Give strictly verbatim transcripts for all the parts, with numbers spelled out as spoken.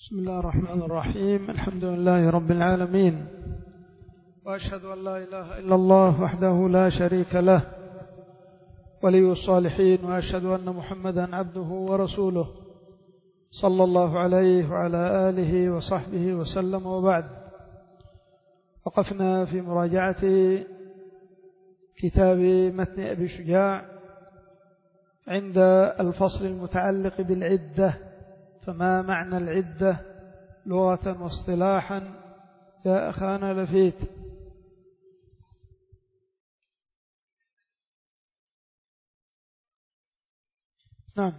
بسم الله الرحمن الرحيم. الحمد لله رب العالمين، وأشهد أن لا إله إلا الله وحده لا شريك له ولي الصالحين، وأشهد أن محمدا عبده ورسوله صلى الله عليه وعلى آله وصحبه وسلم. وبعد، وقفنا في مراجعة كتاب متن أبي شجاع عند الفصل المتعلق بالعدة. فما معنى العدة لغة واصطلاحا يا أخانا لفيت؟ نعم.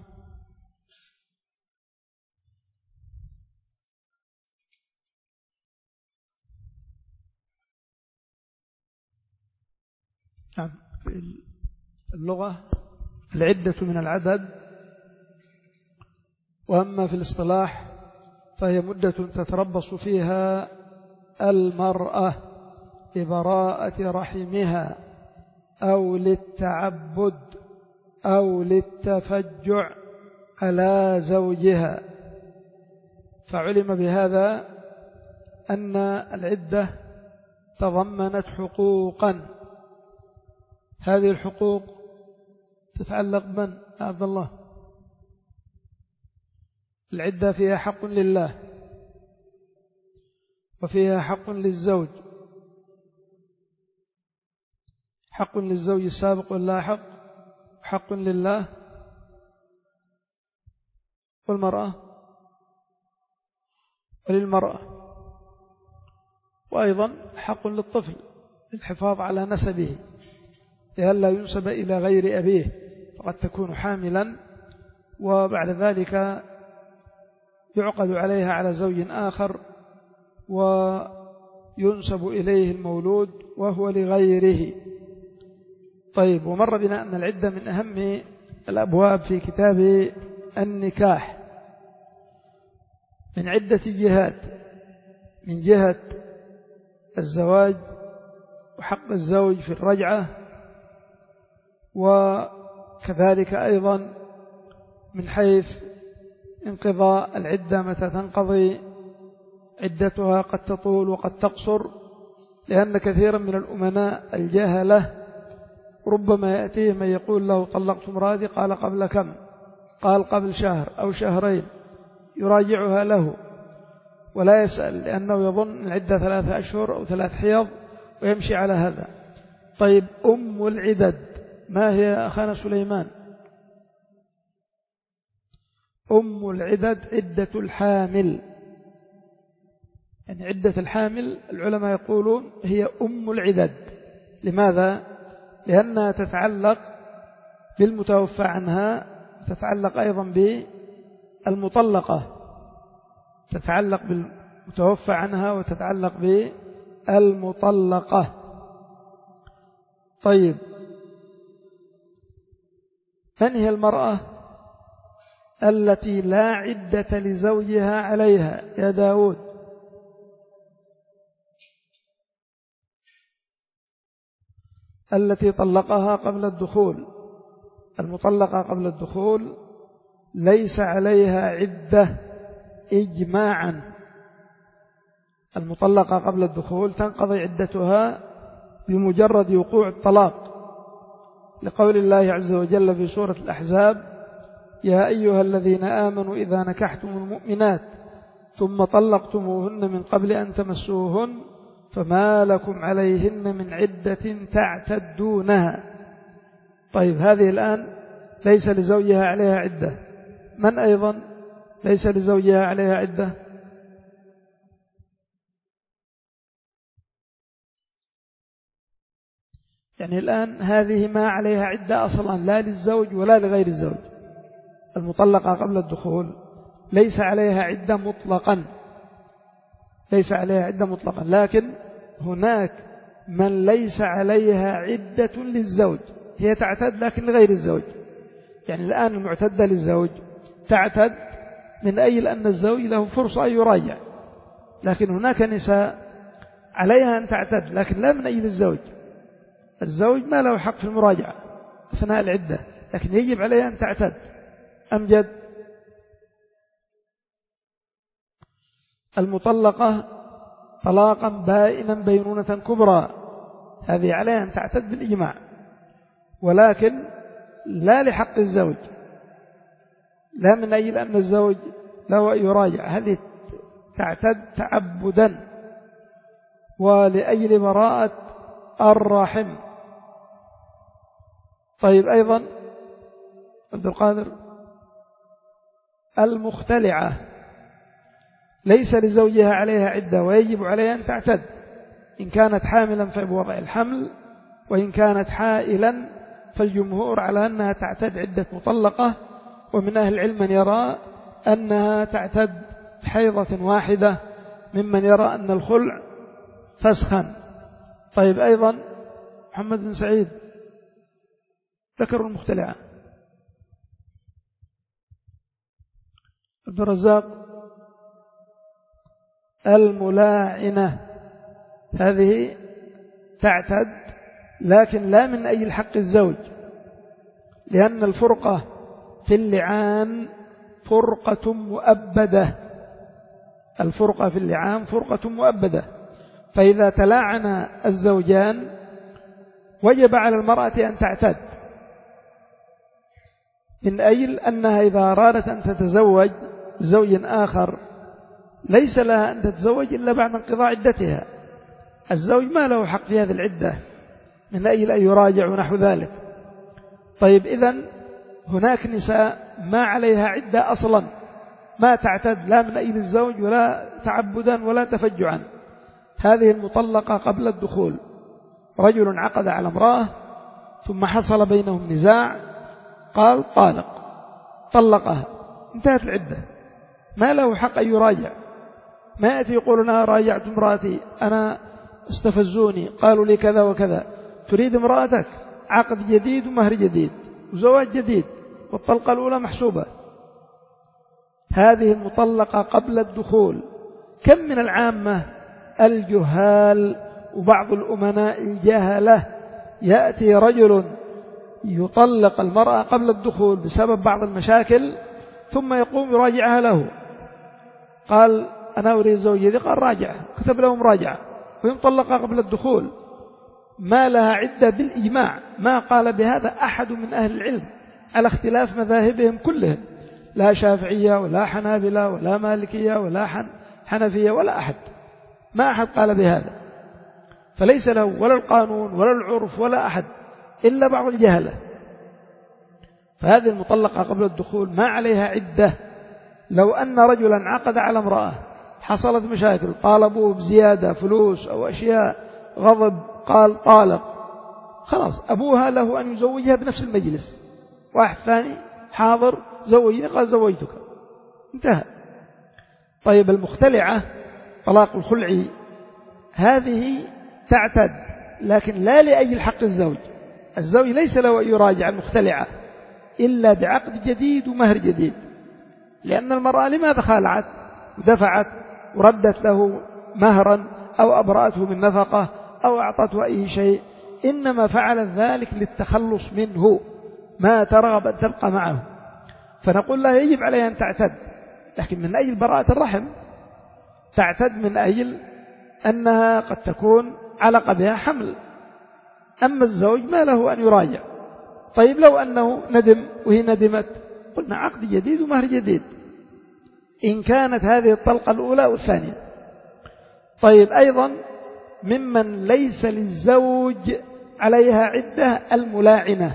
نعم، اللغة العدة من العدد، وأما في الاصطلاح فهي مدة تتربص فيها المرأة لبراءة رحمها أو للتعبد أو للتفجع على زوجها. فعلم بهذا أن العدة تضمنت حقوقا. هذه الحقوق تتعلق بمن يا عبد الله؟ العدة فيها حق لله، وفيها حق للزوج. حق للزوج السابق واللاحق، حق لله، والمرأة وللمرأة، وأيضا حق للطفل للحفاظ على نسبه لئلا ينسب إلى غير أبيه، فقد تكون حاملا وبعد ذلك يعقد عليها على زوج آخر وينسب إليه المولود وهو لغيره. طيب، ومر بنا أن العدة من أهم الأبواب في كتاب النكاح من عدة جهات: من جهة الزواج وحق الزوج في الرجعة، وكذلك أيضا من حيث انقضاء العدة متى تنقضي عدتها، قد تطول وقد تقصر، لأن كثيرا من الأمناء الجهلة ربما يأتيه من يقول له طلقت امرأتي، قال قبل كم؟ قال قبل شهر أو شهرين، يراجعها له ولا يسأل، لأنه يظن العدة ثلاثة أشهر أو ثلاث حيض ويمشي على هذا. طيب، أم العدد ما هي أخانا سليمان؟ أم العدد عدة الحامل، يعني عدة الحامل العلماء يقولون هي أم العدد. لماذا؟ لأنها تتعلق بالمتوفى عنها، تتعلق أيضا بالمطلقة، تتعلق بالمتوفى عنها وتتعلق بالمطلقة. طيب، من هي المرأة التي لا عدة لزوجها عليها يا داود؟ التي طلقها قبل الدخول. المطلقة قبل الدخول ليس عليها عدة إجماعا. المطلقة قبل الدخول تنقضي عدتها بمجرد وقوع الطلاق، لقول الله عز وجل في سورة الأحزاب: يا أيها الذين آمنوا إذا نكحتم المؤمنات ثم طلقتموهن من قبل أن تمسوهن فما لكم عليهن من عدة تعتدونها. طيب، هذه الآن ليس لزوجها عليها عدة. من أيضا ليس لزوجها عليها عدة؟ يعني الآن هذه ما عليها عدة أصلا، لا للزوج ولا لغير الزوج. المطلقة قبل الدخول ليس عليها عدة مطلقا، ليس عليها عدة مطلقا، لكن هناك من ليس عليها عدة للزوج، هي تعتد لكن لغير الزوج. يعني الآن المعتدة للزوج تعتد من أجل أن الزوج له فرصة أن يراجع، لكن هناك نساء عليها أن تعتد لكن لا من أجل الزوج. الزوج ما له حق في المراجعة أثناء العدة، لكن يجب عليها أن تعتد. أمجد؟ المطلقة طلاقا بائنا بينونة كبرى، هذه عليها أن تعتد بالإجماع، ولكن لا لحق الزوج، لا من أجل أن الزوج له أن يراجع، هذه تعتد تعبدا ولأجل براءة الرحم. طيب أيضا عبد القادر، المختلعة ليس لزوجها عليها عدة ويجب عليها أن تعتد، إن كانت حاملا فبوضع الحمل، وإن كانت حائلا فالجمهور على أنها تعتد عدة مطلقة، ومن أهل العلم من يرى أنها تعتد حيضة واحدة، ممن يرى أن الخلع فسخا. طيب أيضا محمد بن سعيد ذكر المختلعة. عبد الرزاق الملاعنة هذه تعتد لكن لا من أجل حق الزوج، لأن الفرقة في اللعان فرقة مؤبدة، الفرقة في اللعان فرقة مؤبدة، فإذا تلاعن الزوجان وجب على المرأة أن تعتد، من أجل أنها إذا أرادت أن تتزوج زوج آخر ليس لها أن تتزوج إلا بعد انقضاء عدتها، الزوج ما له حق في هذه العدة من أجل أن يراجع ونحو ذلك. طيب إذن هناك نساء ما عليها عدة أصلا، ما تعتد لا من أجل الزوج ولا تعبدا ولا تفجعا، هذه المطلقة قبل الدخول، رجل عقد على امرأة ثم حصل بينهم نزاع قال طالق، طلقها، انتهت العدة، ما له حق أن يراجع، ما يأتي يقول أنا راجعت امرأتي، أنا استفزوني قالوا لي كذا وكذا، تريد امرأتك عقد جديد ومهر جديد وزواج جديد والطلقة الأولى محسوبة. هذه المطلقة قبل الدخول. كم من العامة الجهال وبعض الأمناء الجهلة يأتي رجل يطلق المرأة قبل الدخول بسبب بعض المشاكل ثم يقوم يراجعها له، قال أنا أريد زوجي، قال راجعها، كتب له مراجعة وهي مطلقة قبل الدخول، ما لها عدة بالإجماع، ما قال بهذا أحد من أهل العلم على اختلاف مذاهبهم كلهم، لا شافعية ولا حنابلة ولا مالكية ولا حنفية ولا أحد، ما أحد قال بهذا، فليس له ولا القانون ولا العرف ولا أحد إلا بعض الجهلة. فهذه المطلقة قبل الدخول ما عليها عدة. لو أن رجلا عقد على امرأة حصلت مشاكل، طالبوه بزيادة فلوس أو أشياء، غضب، قال طالق، خلاص أبوها له أن يزوجها بنفس المجلس، واحد ثاني حاضر زوجني، قال زوجتك، انتهى. طيب المختلعة طلاق الخلع هذه تعتد لكن لا لأجل حق الزوج، الزوج ليس له أن يراجع المختلعة إلا بعقد جديد ومهر جديد، لأن المرأة لماذا خالعت ودفعت وردت له مهرا أو أبرأته من نفقة أو أعطته أي شيء، إنما فعلت ذلك للتخلص منه، ما ترغب أن تبقى معه، فنقول لها يجب عليها أن تعتد، لكن من أجل براءة الرحم، تعتد من أجل أنها قد تكون علق بها حمل، أما الزوج ما له أن يراجع. طيب لو أنه ندم وهي ندمت، قلنا عقد جديد ومهر جديد إن كانت هذه الطلقة الأولى والثانية. طيب أيضا ممن ليس للزوج عليها عدة الملاعنة،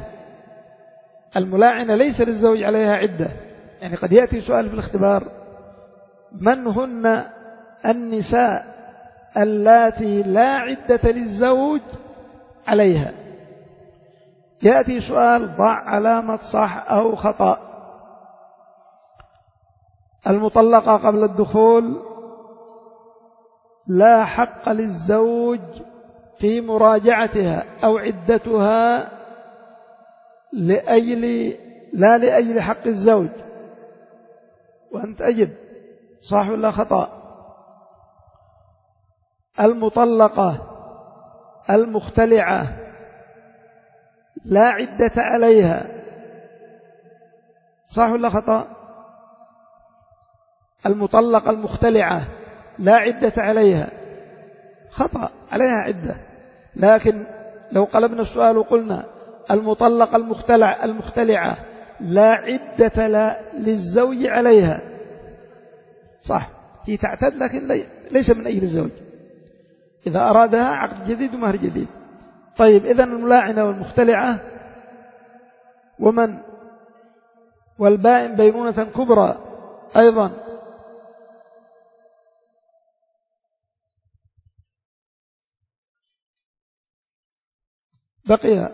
الملاعنة ليس للزوج عليها عدة، يعني قد يأتي سؤال في الاختبار من هن النساء اللاتي لا عدة للزوج عليها، يأتي سؤال ضع علامة صح أو خطأ. المطلقة قبل الدخول لا حق للزوج في مراجعتها أو عدتها لأجل لا لأجل حق الزوج، وأنت أجب صح ولا خطأ. المطلقة المختلعة لا عدة عليها، صح ولا خطأ. المطلقة المختلعة لا عدة عليها، خطأ، عليها عدة. لكن لو قلبنا السؤال وقلنا المطلقة المختلع المختلعة لا عدة لا للزوج عليها، صح، هي تعتد لكن ليس من أجل الزوج، إذا أرادها عقد جديد ومهر جديد. طيب إذن الملاعنة والمختلعة ومن والبائن بينونة كبرى أيضا بقي،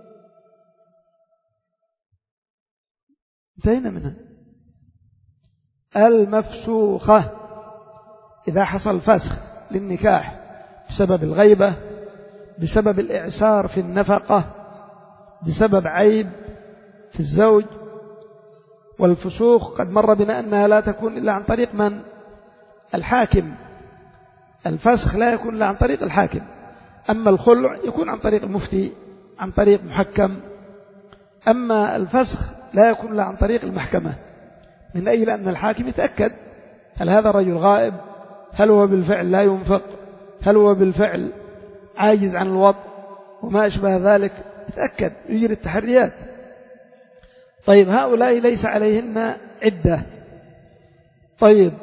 انتهينا منها. المفسوخة إذا حصل فسخ للنكاح بسبب الغيبة، بسبب الإعسار في النفقة، بسبب عيب في الزوج. والفسوخ قد مر بنا أنها لا تكون إلا عن طريق من؟ الحاكم. الفسخ لا يكون إلا عن طريق الحاكم، أما الخلع يكون عن طريق المفتي، عن طريق محكم. أما الفسخ لا يكون إلا عن طريق المحكمة، من أجل أن الحاكم يتأكد هل هذا رجل غائب، هل هو بالفعل لا ينفق، هل هو بالفعل عاجز عن الوضع وما أشبه ذلك، يتأكد، يجري التحريات. طيب هؤلاء ليس عليهن عدة. طيب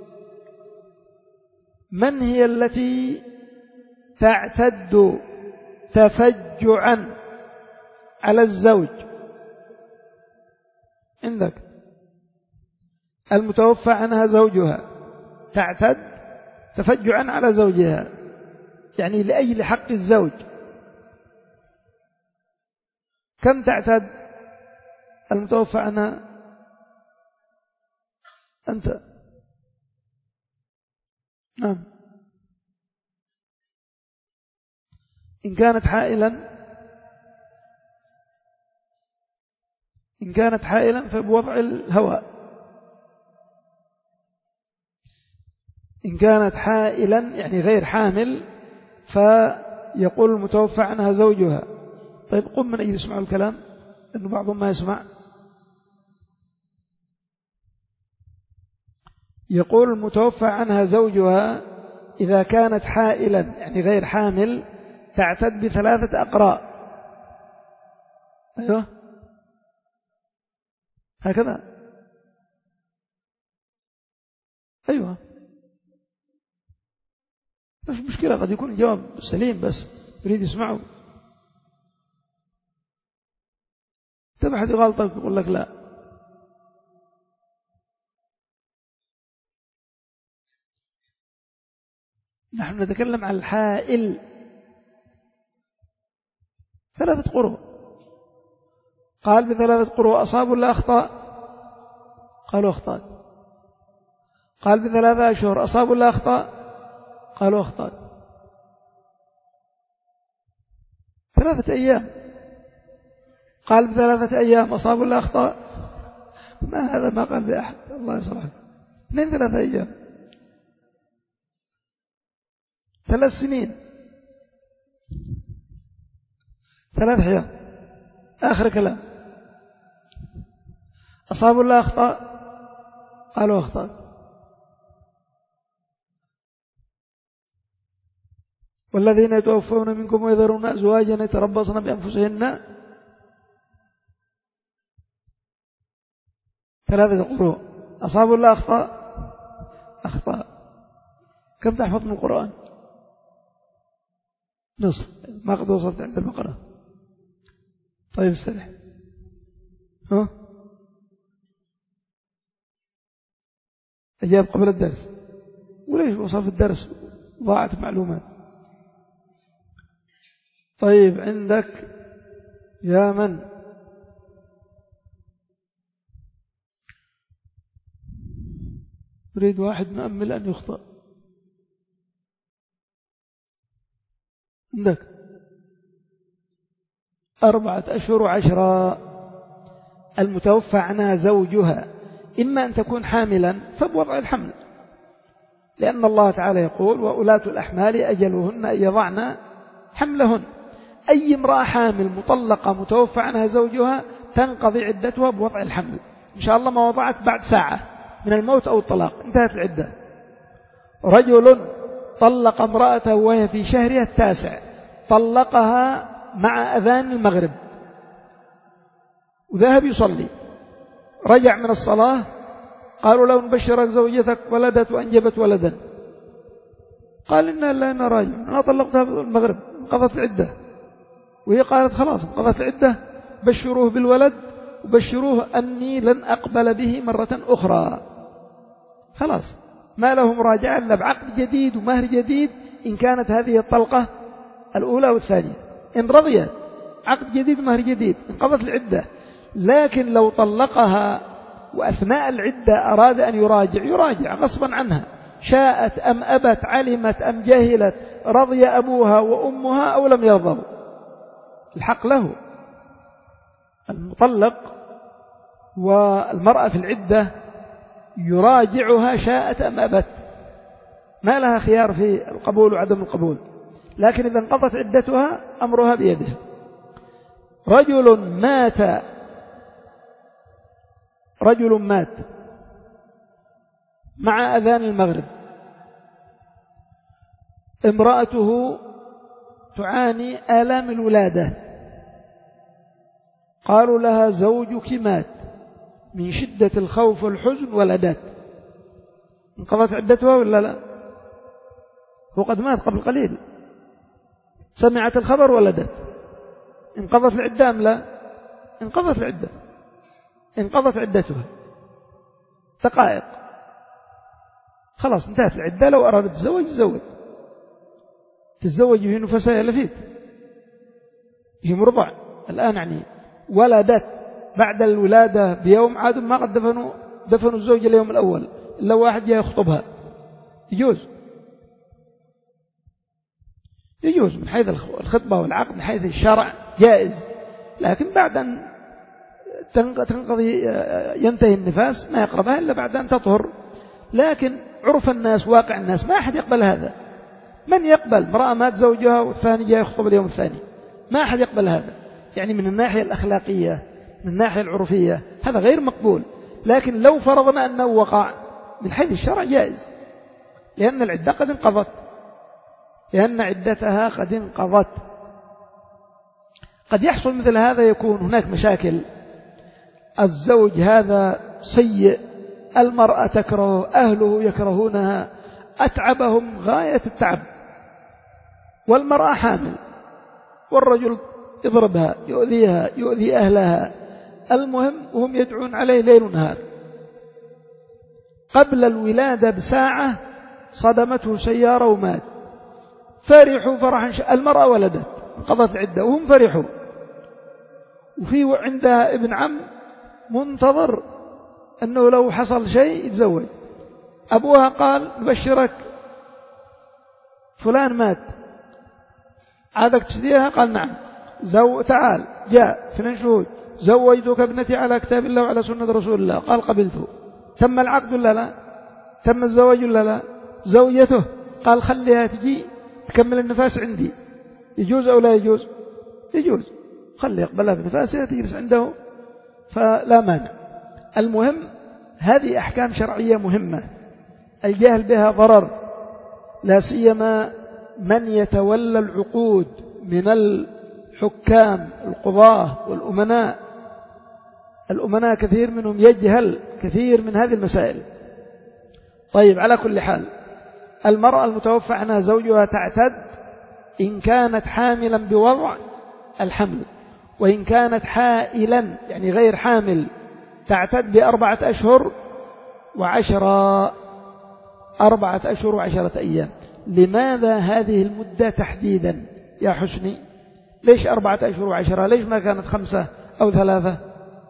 من هي التي تعتد تفجعا على الزوج؟ عندك المتوفى عنها زوجها تعتد تفجعا على زوجها، يعني لأجل حق الزوج. كم تعتد المتوفى عنها؟ أنت نعم. إن كانت حائلا إن كانت حائلا فبوضع الهواء، إن كانت حائلا يعني غير حامل فيقول المتوفى عنها زوجها. طيب قم من أجل يسمعوا الكلام، أنه بعضهم ما يسمع. يقول المتوفى عنها زوجها إذا كانت حائلا يعني غير حامل تعتد بثلاثة أقراء. أيوه هكذا، أيوه مش مشكلة، قد يكون الجواب سليم بس يريد يسمعه. تبحث غلطك يقول لك لا. نحن نتكلم عن الحائل ثلاثة قروء. قال بثلاثة قروء أصاب ولا أخطأ؟ قالوا أخطأ. قال بثلاثة أشهر أصاب ولا أخطأ؟ قالوا أخطأ. ثلاثة أيام. قال بثلاثة أيام أصاب ولا أخطأ؟ ما هذا ما قال بأحد، الله يصلحك. اثنين ثلاثة أيام، ثلاث سنين، ثلاث أيام، آخر كلام. أصاب ولا أخطأ؟ قالوا أخطأ. والذين يتوفون منكم ويذرون أزواجا يتربصن بأنفسهن ثلاثة قروء. أصاب ولا أخطأ؟ أخطأ. كم تحفظ من القرآن؟ نصف، ما قد وصلت عند البقرة. طيب استرح. ها أجاب قبل الدرس، وليش وصل في الدرس ضاعت معلومات. طيب عندك يا من يريد واحد مؤمل أن يخطأ؟ عندك أربعة أشهر وعشرة. المتوفى عنها زوجها إما أن تكون حاملا فبوضع الحمل، لأن الله تعالى يقول وأولاة الأحمال أجلهن أن يضعن حملهن. أي امرأة حامل مطلقة متوفى عنها زوجها تنقضي عدتها بوضع الحمل، إن شاء الله ما وضعت بعد ساعة من الموت أو الطلاق انتهت العدة. رجل طلق امرأته وهي في شهرها التاسع، طلقها مع أذان المغرب وذهب يصلي، رجع من الصلاة قالوا له نبشرك زوجتك ولدت وأنجبت ولدا، قال إنا لا أنا راجع، أنا طلقتها في المغرب انقضت العدة، وهي قالت خلاص انقضت العدة، بشروه بالولد وبشروه أني لن أقبل به مرة أخرى. خلاص ما له مراجعة إلا بعقد جديد ومهر جديد إن كانت هذه الطلقة الأولى والثانية، إن رضيت عقد جديد ومهر جديد انقضت العدة. لكن لو طلقها وأثناء العدة أراد أن يراجع، يراجع غصبا عنها، شاءت أم أبت، علمت أم جهلت، رضي أبوها وأمها أو لم يرضوا، الحق له. المطلق والمرأة في العدة يراجعها شاءت أم أبت، ما لها خيار في القبول وعدم القبول، لكن إذا انقضت عدتها أمرها بيده. رجل مات رجل مات مع أذان المغرب، امرأته تعاني آلام الولادة، قالوا لها زوجك مات، من شدة الخوف والحزن ولدت، انقضت عدتها ولا لا؟ هو قد مات قبل قليل، سمعت الخبر ولدت، انقضت العدة أم لا؟ انقضت العدة، انقضت عدتها دقائق، خلاص انتهت العدة. لو أرادت تتزوج تزوج، تتزوج وهي نفسها لفيت، هي مرضع الآن، يعني ولدت بعد الولادة بيوم، عاد ما قد دفنوا دفنوا الزوج اليوم الأول إلا واحد جاء يخطبها، يجوز يجوز من حيث الخطبة والعقد، من حيث الشرع جائز، لكن بعد أن تنقضي ينتهي النفاس ما يقربها إلا بعد أن تطهر. لكن عرف الناس واقع الناس ما أحد يقبل هذا. من يقبل امرأة مات زوجها والثاني جاء يخطب اليوم الثاني؟ ما أحد يقبل هذا، يعني من الناحية الأخلاقية من الناحية العرفية هذا غير مقبول. لكن لو فرضنا أنه وقع من حيث الشرع جائز، لأن العدة قد انقضت، لأن عدتها قد انقضت. قد يحصل مثل هذا، يكون هناك مشاكل، الزوج هذا سيء، المرأة تكره، أهله يكرهونها، أتعبهم غاية التعب، والمرأة حامل، والرجل يضربها يؤذيها يؤذي أهلها، المهم وهم يدعون عليه ليل ونهار. قبل الولادة بساعة صدمته سيارة ومات، فرحوا فرحا، المرأة ولدت انقضت العدة وهم فرحوا، وفي عندها ابن عم منتظر أنه لو حصل شيء يتزوج. أبوها قال نبشرك فلان مات، عادك تشتيها؟ قال نعم. زو تعال، جاء اثنين شهود، زوجتك ابنتي على كتاب الله وعلى سنة رسول الله، قال قبلته. تم العقد ولا لا؟ تم الزواج ولا لا؟ زوجته قال خليها تجي تكمل النفاس عندي، يجوز أو لا يجوز؟ يجوز، خلي يقبلها في نفاسها تجلس عنده فلا مانع. المهم هذه أحكام شرعية مهمة، الجهل بها ضرر، لا سيما من يتولى العقود من الحكام القضاة والأمناء. الأمناء كثير منهم يجهل كثير من هذه المسائل. طيب، على كل حال المرأة المتوفى عنها زوجها تعتد إن كانت حاملا بوضع الحمل، وإن كانت حائلا يعني غير حامل تعتد بأربعة أشهر وعشرة أربعة أشهر وعشرة أيام. لماذا هذه المدة تحديدا يا حسني؟ ليش أربعة أشهر وعشرة؟ ليش ما كانت خمسة أو ثلاثة؟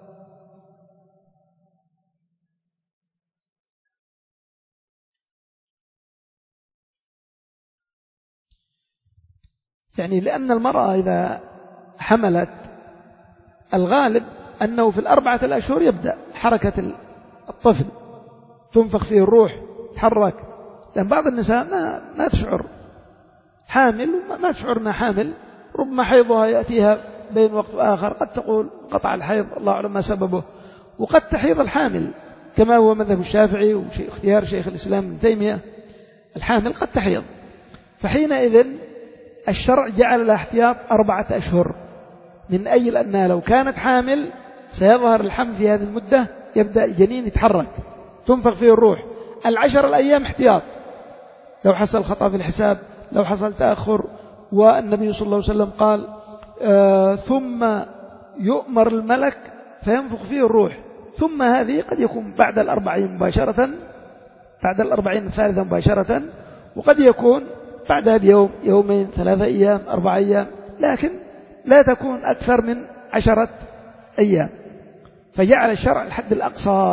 يعني لأن المرأة إذا حملت الغالب أنه في الأربعة الأشهر يبدأ حركة الطفل، تنفخ فيه الروح، تحرك. لأن بعض النساء ما, ما تشعر حامل، ما تشعر أنها حامل، ربما حيضها يأتيها بين وقت وآخر، قد تقول قطع الحيض الله أعلم ما سببه، وقد تحيض الحامل كما هو مذهب الشافعي واختيار شيخ الإسلام ابن تيمية. الحامل قد تحيض، فحينئذ الشرع جعل لها احتياط أربعة أشهر، من أجل أنها لو كانت حامل سيظهر الحمل في هذه المدة، يبدأ الجنين يتحرك، تنفخ فيه الروح. العشر الأيام احتياط لو حصل خطأ في الحساب، لو حصل تأخر. والنبي صلى الله عليه وسلم قال آه ثم يؤمر الملك فينفخ فيه الروح، ثم هذه قد يكون بعد الأربعين مباشرة، بعد الأربعين الثالثة مباشرة، وقد يكون بعدها بيوم، يومين، ثلاثة أيام، أربعة أيام، لكن لا تكون أكثر من عشرة أيام. فجعل الشرع الحد الأقصى.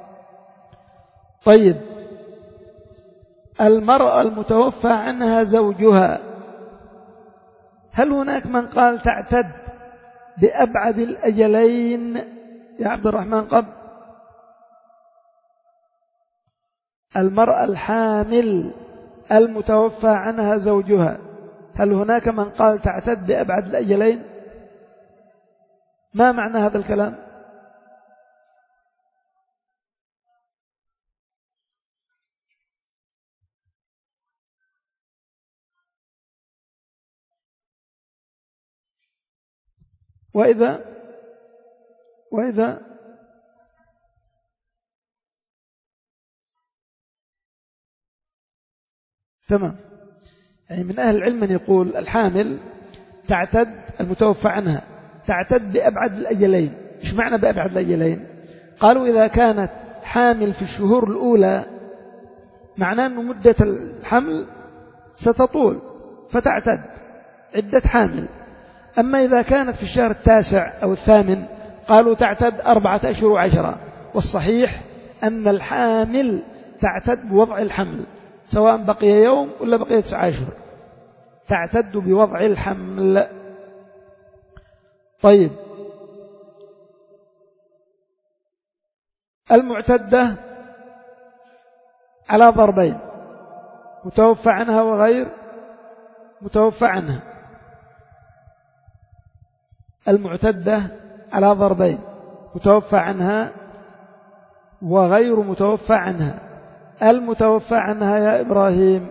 طيب، المرأة المتوفى عنها زوجها، هل هناك من قال تعتد بأبعد الأجلين يا عبد الرحمن قبل؟ المرأة الحامل المتوفى عنها زوجها، هل هناك من قال تعتد بأبعد الأجلين؟ ما معنى هذا الكلام؟ وإذا وإذا تمام، يعني من أهل العلم من يقول الحامل تعتد، المتوفى عنها تعتد بأبعد الأجلين. إيش معنى بأبعد الأجلين؟ قالوا إذا كانت حامل في الشهور الأولى معناه أن مدة الحمل ستطول فتعتد عدة حامل. أما إذا كانت في الشهر التاسع أو الثامن قالوا تعتد أربعة أشهر وعشرة. والصحيح أن الحامل تعتد بوضع الحمل، سواء بقي يوم ولا بقي تسعة أشهر، تعتد بوضع الحمل. طيب، المعتدة على ضربين، متوفى عنها وغير متوفى عنها. المعتدة على ضربين، متوفى عنها وغير متوفى عنها. المتوفى عنها يا إبراهيم،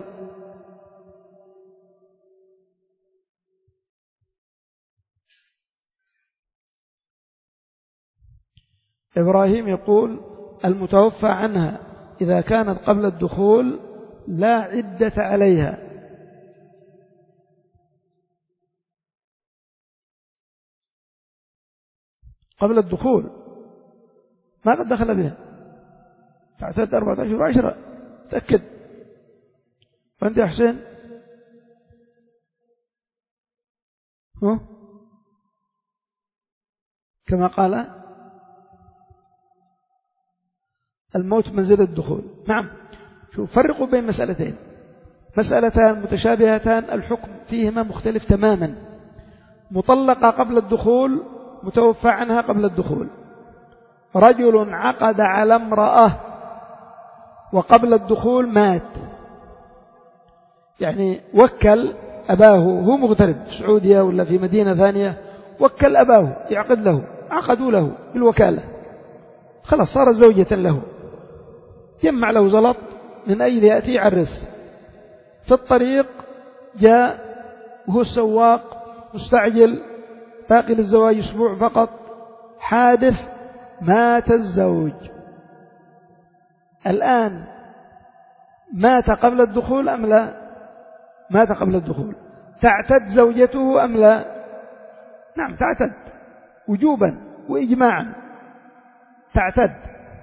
إبراهيم يقول المتوفى عنها إذا كانت قبل الدخول لا عدة عليها. قبل الدخول ما قد دخل بها، تعتد أربعة أشهر وعشرة، تأكد. وأنت يا حسين؟ ها؟ كما قال الموت منزل الدخول. نعم، شوف، فرقوا بين مسألتين، مسألتان متشابهتان الحكم فيهما مختلف تماما. مطلقة قبل الدخول، متوفى عنها قبل الدخول. رجل عقد على امرأة وقبل الدخول مات، يعني وكل أباه، هو مغترب في السعودية ولا في مدينة ثانية، وكل أباه يعقد له، عقدوا له بالوكالة، خلاص صارت زوجة له، جمع له زلط من أجل يأتي يعرس. في الطريق جاء وهو السواق مستعجل، باقي للزواج أسبوع فقط، حادث، مات الزوج. الآن مات قبل الدخول أم لا؟ مات قبل الدخول، تعتد زوجته أم لا؟ نعم تعتد، وجوبا وإجماعا تعتد.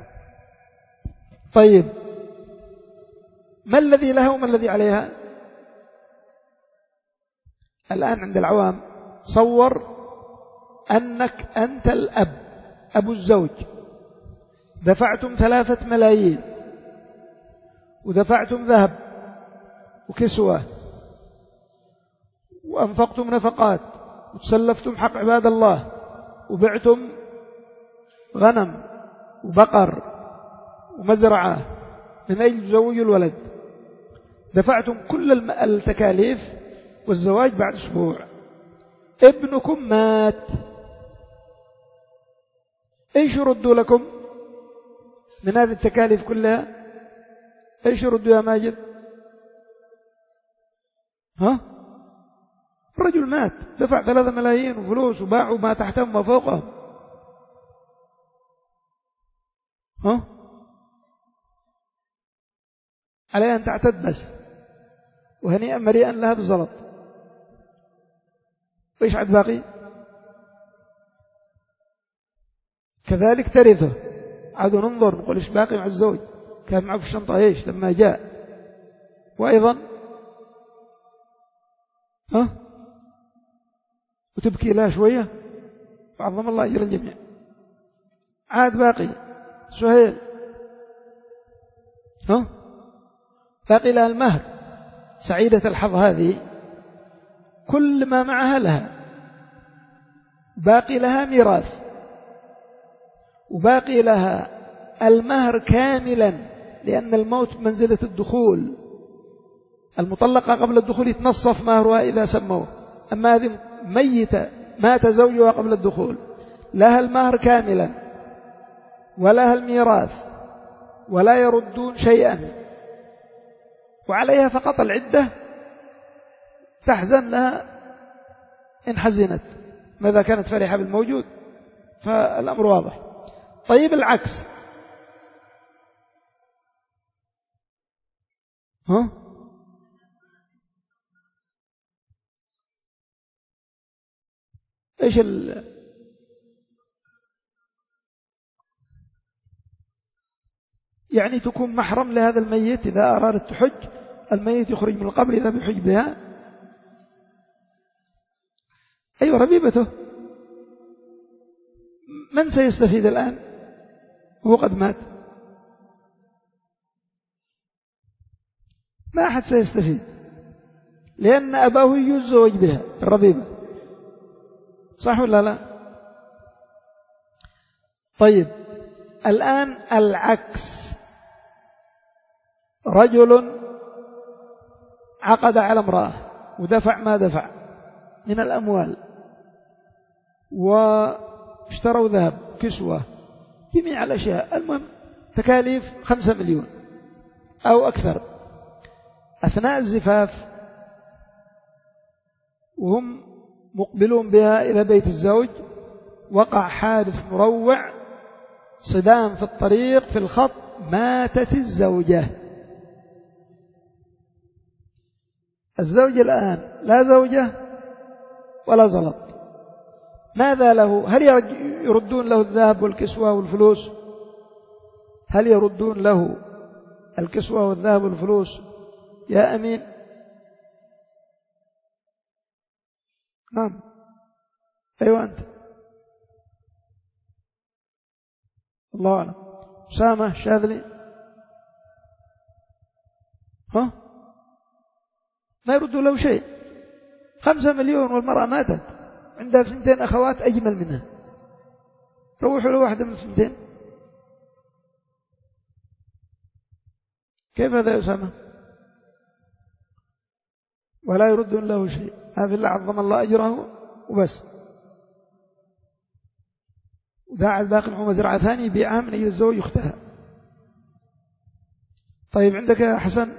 طيب، ما الذي لها وما الذي عليها؟ الآن عند العوام صور أنك أنت الأب، أبو الزوج، دفعتم ثلاثة ملايين، ودفعتم ذهب وكسوة، وأنفقتم نفقات، وتسلفتم حق عباد الله، وبعتم غنم وبقر ومزرعة من أجل تزوج الولد، دفعتم كل التكاليف، والزواج بعد أسبوع. ابنكم مات، إيش يردوا لكم من هذه التكاليف كلها؟ إيش يردوا يا ماجد؟ ها؟ الرجل مات، دفع ثلاثة ملايين وفلوس وباعوا ما تحتهم وما فوقهم، ها؟ عليها أن تعتد بس، وهنيئا مريئا لها بالزلط. وإيش عد باقي؟ كذلك ترثه، عادوا ننظر نقول إيش باقي مع الزوج، كان معه في الشنطة إيش لما جاء، وأيضا ها وتبكي لها شوية وعظم الله أجر الجميع. عاد باقي سهيل، ها باقي لها المهر، سعيدة الحظ هذه كل ما معها لها، باقي لها ميراث، وباقي لها المهر كاملا، لأن الموت منزلة الدخول، المطلقة قبل الدخول يتنصف مهرها إذا سموه، أما هذه ميتة مات زوجها قبل الدخول، لها المهر كاملا ولها الميراث ولا يردون شيئا، وعليها فقط العدة تحزن لها إن حزنت، ماذا كانت فرحة بالموجود، فالأمر واضح. طيب العكس، ها إيش ال يعني تكون محرم لهذا الميت إذا أرادت تحج، الميت يخرج من القبر إذا بيحج بها، أيوة ربيبته. من سيستفيد الآن؟ هو قد مات، ما أحد سيستفيد، لأن أباه يزوج بها الربيبة، صح ولا لا؟ طيب الآن العكس، رجل عقد على امرأة ودفع ما دفع من الأموال، واشتروا ذهب كسوة جميع الأشياء، المهم تكاليف خمسة مليون أو أكثر. أثناء الزفاف وهم مقبلون بها إلى بيت الزوج وقع حادث مروع، صدام في الطريق في الخط، ماتت الزوجة. الزوج الآن لا زوجة ولا زلط، ماذا له؟ هل يردون له الذهب والكسوة والفلوس؟ هل يردون له الكسوة والذهب والفلوس يا أمين؟ نعم، أيوة أنت، الله أعلم. أسامة شاذلي، ها ما يردوا له شيء، خمسة مليون والمرأة ماتت، عندها اثنتين أخوات أجمل منها، روحوا له واحدة من اثنتين، كيف هذا يا أسامة؟ ولا يردون له شيء، هذا اللي عظم الله أجره وبس. وذاعد باقي معه مزرعة ثانية يبيعها من أجل الزوج يختها. طيب عندك يا حسن؟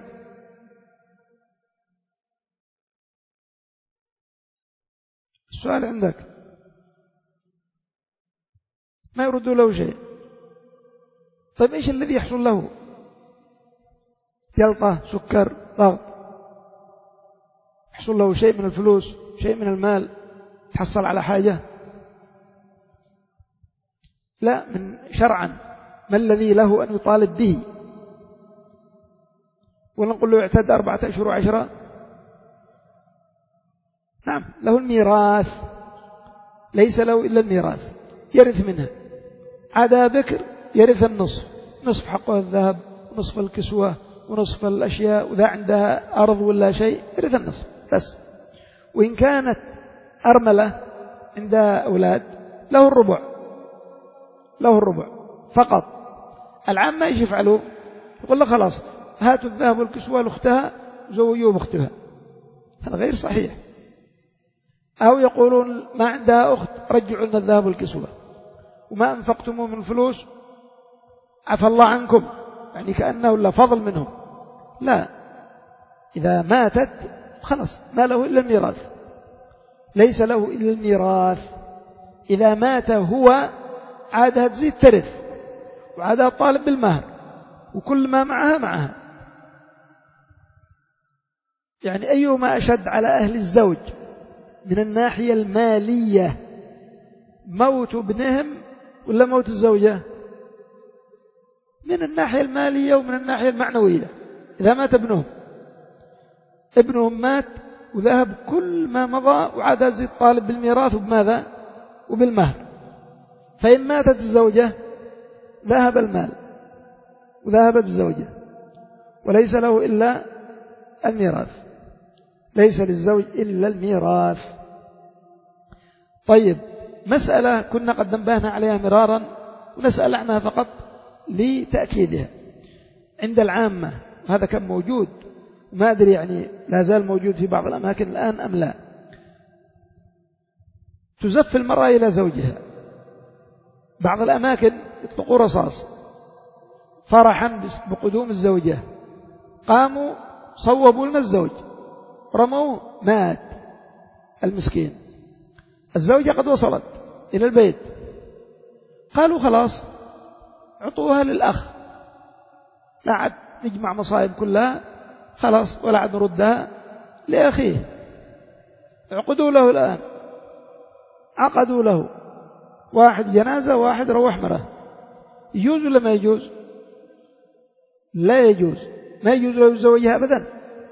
السؤال عندك، ما يردوا له شيء. طيب إيش الذي يحصل له؟ جلطة، سكر، ضغط، يحصل له شيء من الفلوس، شيء من المال، تحصل على حاجة؟ لا، من شرعا ما الذي له أن يطالب به؟ ونقول له اعتد أربعة أشهر وعشرة. نعم له الميراث، ليس له إلا الميراث، يرث منها، عدا بكر يرث النصف، نصف حقه الذهب ونصف الكسوة ونصف الأشياء، وذا عندها أرض ولا شيء يرث النصف بس. وإن كانت أرملة عندها أولاد له الربع، له الربع فقط. العامة ايش يفعلوا؟ يقول له خلاص هاتوا الذهب والكسوة لأختها زوجوه بأختها، هذا غير صحيح. أو يقولون ما عندها أخت رجعوا لنا الذهب والكسوة، وما أنفقتموه من فلوس عفى الله عنكم، يعني كأنه لا فضل منهم. لا، إذا ماتت خلاص ما له إلا الميراث، ليس له إلا الميراث. إذا مات هو عادها تزيد ترث، وعادها الطالب بالمهر، وكل ما معها معها. يعني أيهما أشد على أهل الزوج من الناحية المالية، موت ابنهم ولا موت الزوجة؟ من الناحية المالية ومن الناحية المعنوية. إذا مات ابنهم ابنهم مات وذهب كل ما مضى، وعاد هذا الطالب بالميراث وبماذا؟ وبالمهر. فإن ماتت الزوجة ذهب المال وذهبت الزوجة، وليس له إلا الميراث، ليس للزوج إلا الميراث. طيب، مسألة كنا قد نبهنا عليها مرارا ونسأل عنها فقط لتأكيدها. عند العامة، وهذا كان موجود ما أدري يعني لا زال موجود في بعض الأماكن الآن أم لا، تزف المرأة إلى زوجها. بعض الأماكن يطلقوا رصاص فرحا بقدوم الزوجة، قاموا صوبوا لنا الزوج، رموه، مات المسكين. الزوجة قد وصلت إلى البيت، قالوا خلاص عطوها للأخ، لا عاد نجمع مصائب كلها، خلاص ولا عاد نردها لأخيه. عقدوا له الآن، عقدوا له واحد جنازة واحد روح مرة. يجوز ولا ما يجوز؟ لا يجوز، ما يجوز له زوجها أبدا.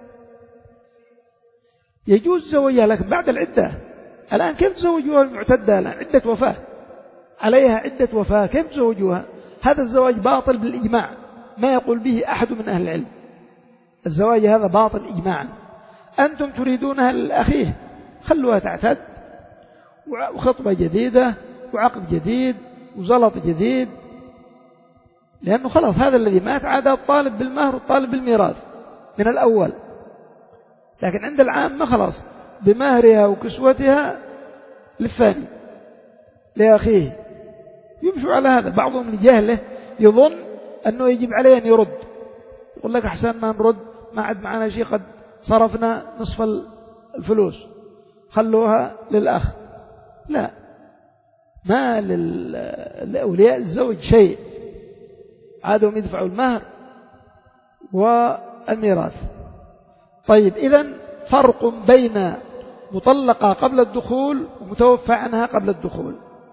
يجوز زوجها لكن بعد العدة. الآن كيف تزوجوها المعتدة؟ الآن عدة وفاة، عليها عدة وفاة، كيف تزوجوها؟ هذا الزواج باطل بالإجماع، ما يقول به أحد من أهل العلم. الزواج هذا باطل إجماعا. أنتم تريدونها للأخيه، خلوها تعتد، وخطبة جديدة وعقد جديد وزلط جديد، لأنه خلاص هذا الذي مات عاد الطالب بالمهر والطالب بالميراث من الأول. لكن عند العامة خلاص بمهرها وكسوتها للثاني لأخيه، يمشوا على هذا. بعضهم لجهله يظن أنه يجب عليه أن يرد، يقول لك أحسن ما نرد، ما عاد معنا شيء، قد صرفنا نصف الفلوس، خلوها للأخ. لا، ما لأولياء الزوج شيء، عادهم يدفعوا المهر والميراث. طيب، إذن فرق بين مطلقة قبل الدخول ومتوفى عنها قبل الدخول،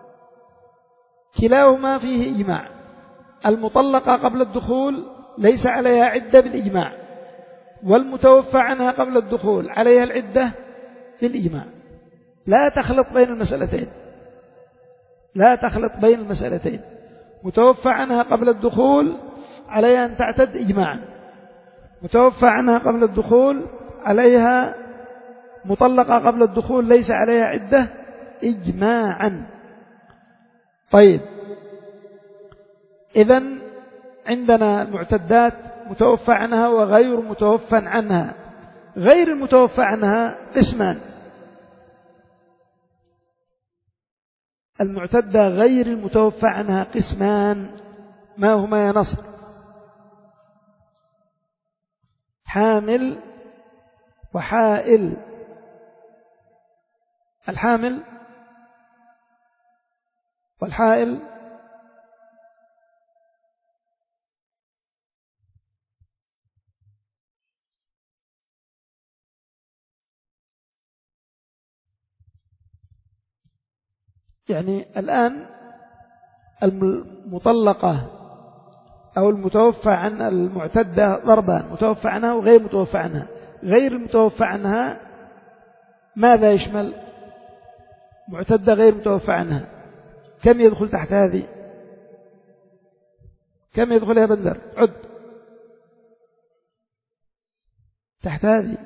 كلاهما فيه إجماع. المطلقة قبل الدخول ليس عليها عدة بالإجماع، والمتوفى عنها قبل الدخول عليها العدة بالإجماع. لا تخلط بين المسألتين، لا تخلط بين المسألتين. متوفى عنها قبل الدخول عليها أن تعتد إجماعا، متوفى عنها قبل الدخول عليها، مطلقة قبل الدخول ليس عليها عدة إجماعا. طيب، إذن عندنا المعتدات متوفى عنها وغير متوفى عنها. غير المتوفى عنها قسمان. المعتدة غير المتوفى عنها قسمان، ما هما يا نصر؟ حامل وحائل. الحامل والحائل يعني الآن المطلقة أو المتوفى عن المعتدة ضربان، متوفى عنها وغير متوفى عنها. غير المتوفى عنها ماذا يشمل؟ معتدة غير متوفى عنها، كم يدخل تحت هذه؟ كم يدخل يا بندر؟ عد تحت هذه.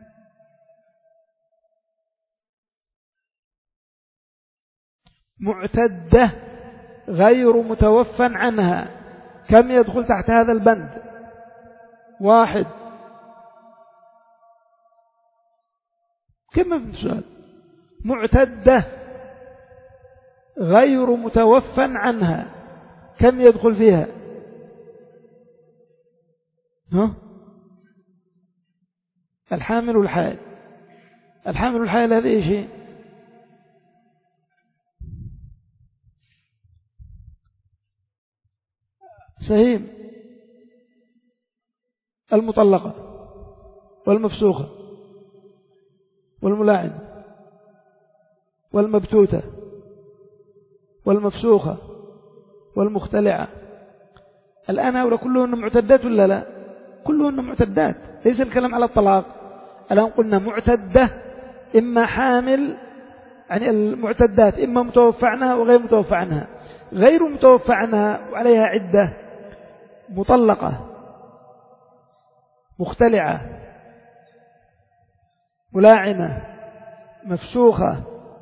معتدة غير متوفى عنها، كم يدخل تحت هذا البند؟ واحد. كم في السؤال؟ معتدة غير متوفى عنها، كم يدخل فيها؟ ها؟ الحامل والحائل. الحامل والحائل هذا أي شيء؟ سهيم. المطلقة والمفسوخة والملاعنة والمبتوتة والمفسوخة والمختلعة. الآن هؤلاء كلهن معتدات ولا لا؟ كلهن معتدات، ليس الكلام على الطلاق. الآن قلنا معتدة إما حامل، يعني المعتدات إما متوفى عنها وغير متوفى عنها. غير متوفى عنها وعليها عدة: مطلقة، مختلعة، ملاعنة، مفسوخة.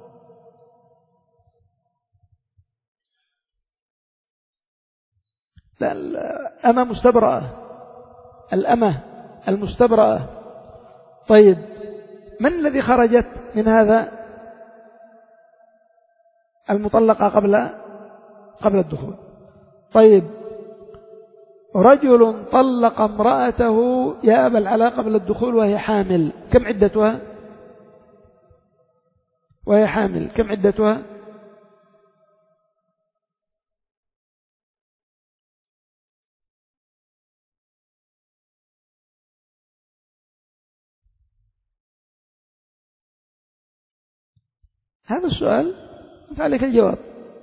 لا، الأمة مستبرأة، الأمة المستبرأة. طيب، من الذي خرجت من هذا؟ المطلقة قبل قبل الدخول. طيب، رجل طلق امرأته يا أبا العلاء قبل الدخول وهي حامل، كم عدتها؟ وهي حامل كم عدتها؟ هذا السؤال فعليك الجواب.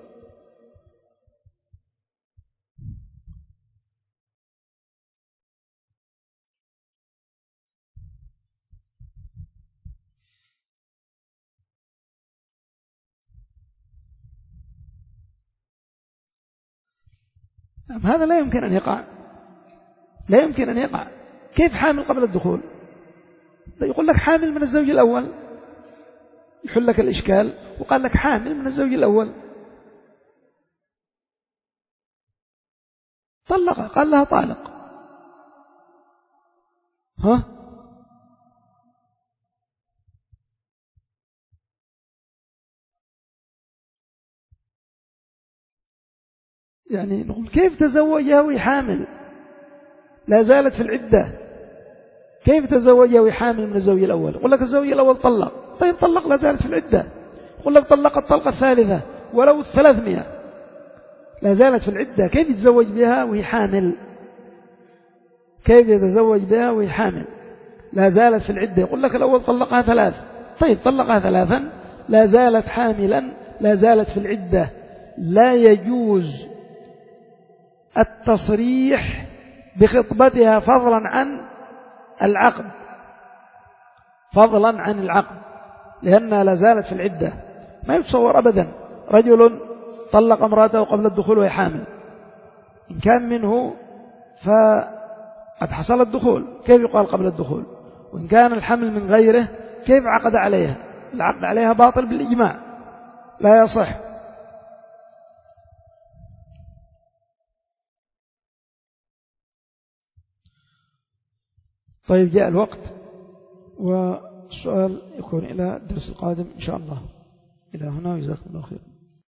هذا لا يمكن أن يقع، لا يمكن أن يقع. كيف حامل قبل الدخول؟ يقول لك حامل من الزوج الأول، يحل لك الإشكال وقال لك حامل من الزوج الأول. طلقها، قال لها طالق. ها؟ يعني نقول كيف تزوجها وهي حامل؟ لا زالت في العدة. كيف تزوجها وهي حامل من الزوج الأول؟ يقول لك الزوج الأول طلق. طيب طلق، لا زالت في العدة. يقول لك طلق الطلقة الثالثة ولو الثلاثمية، لا زالت في العدة. كيف يتزوج بها وهي حامل؟ كيف يتزوج بها وهي حامل؟ لا زالت في العدة. يقول لك الأول طلقها ثلاث. طيب طلقها ثلاثا، لا زالت حاملا، لا زالت في العدة. لا يجوز التصريح بخطبتها فضلا عن العقد، فضلا عن العقد، لأنها لا زالت في العدة. ما يتصور أبدا رجل طلق امرأته قبل الدخول وهي حامل. إن كان منه فقد حصل الدخول، كيف يقال قبل الدخول؟ وإن كان الحمل من غيره كيف عقد عليها؟ العقد عليها باطل بالإجماع، لا يصح. طيب، جاء الوقت والسؤال يكون إلى الدرس القادم إن شاء الله. إلى هنا، وجزاكم الله خير.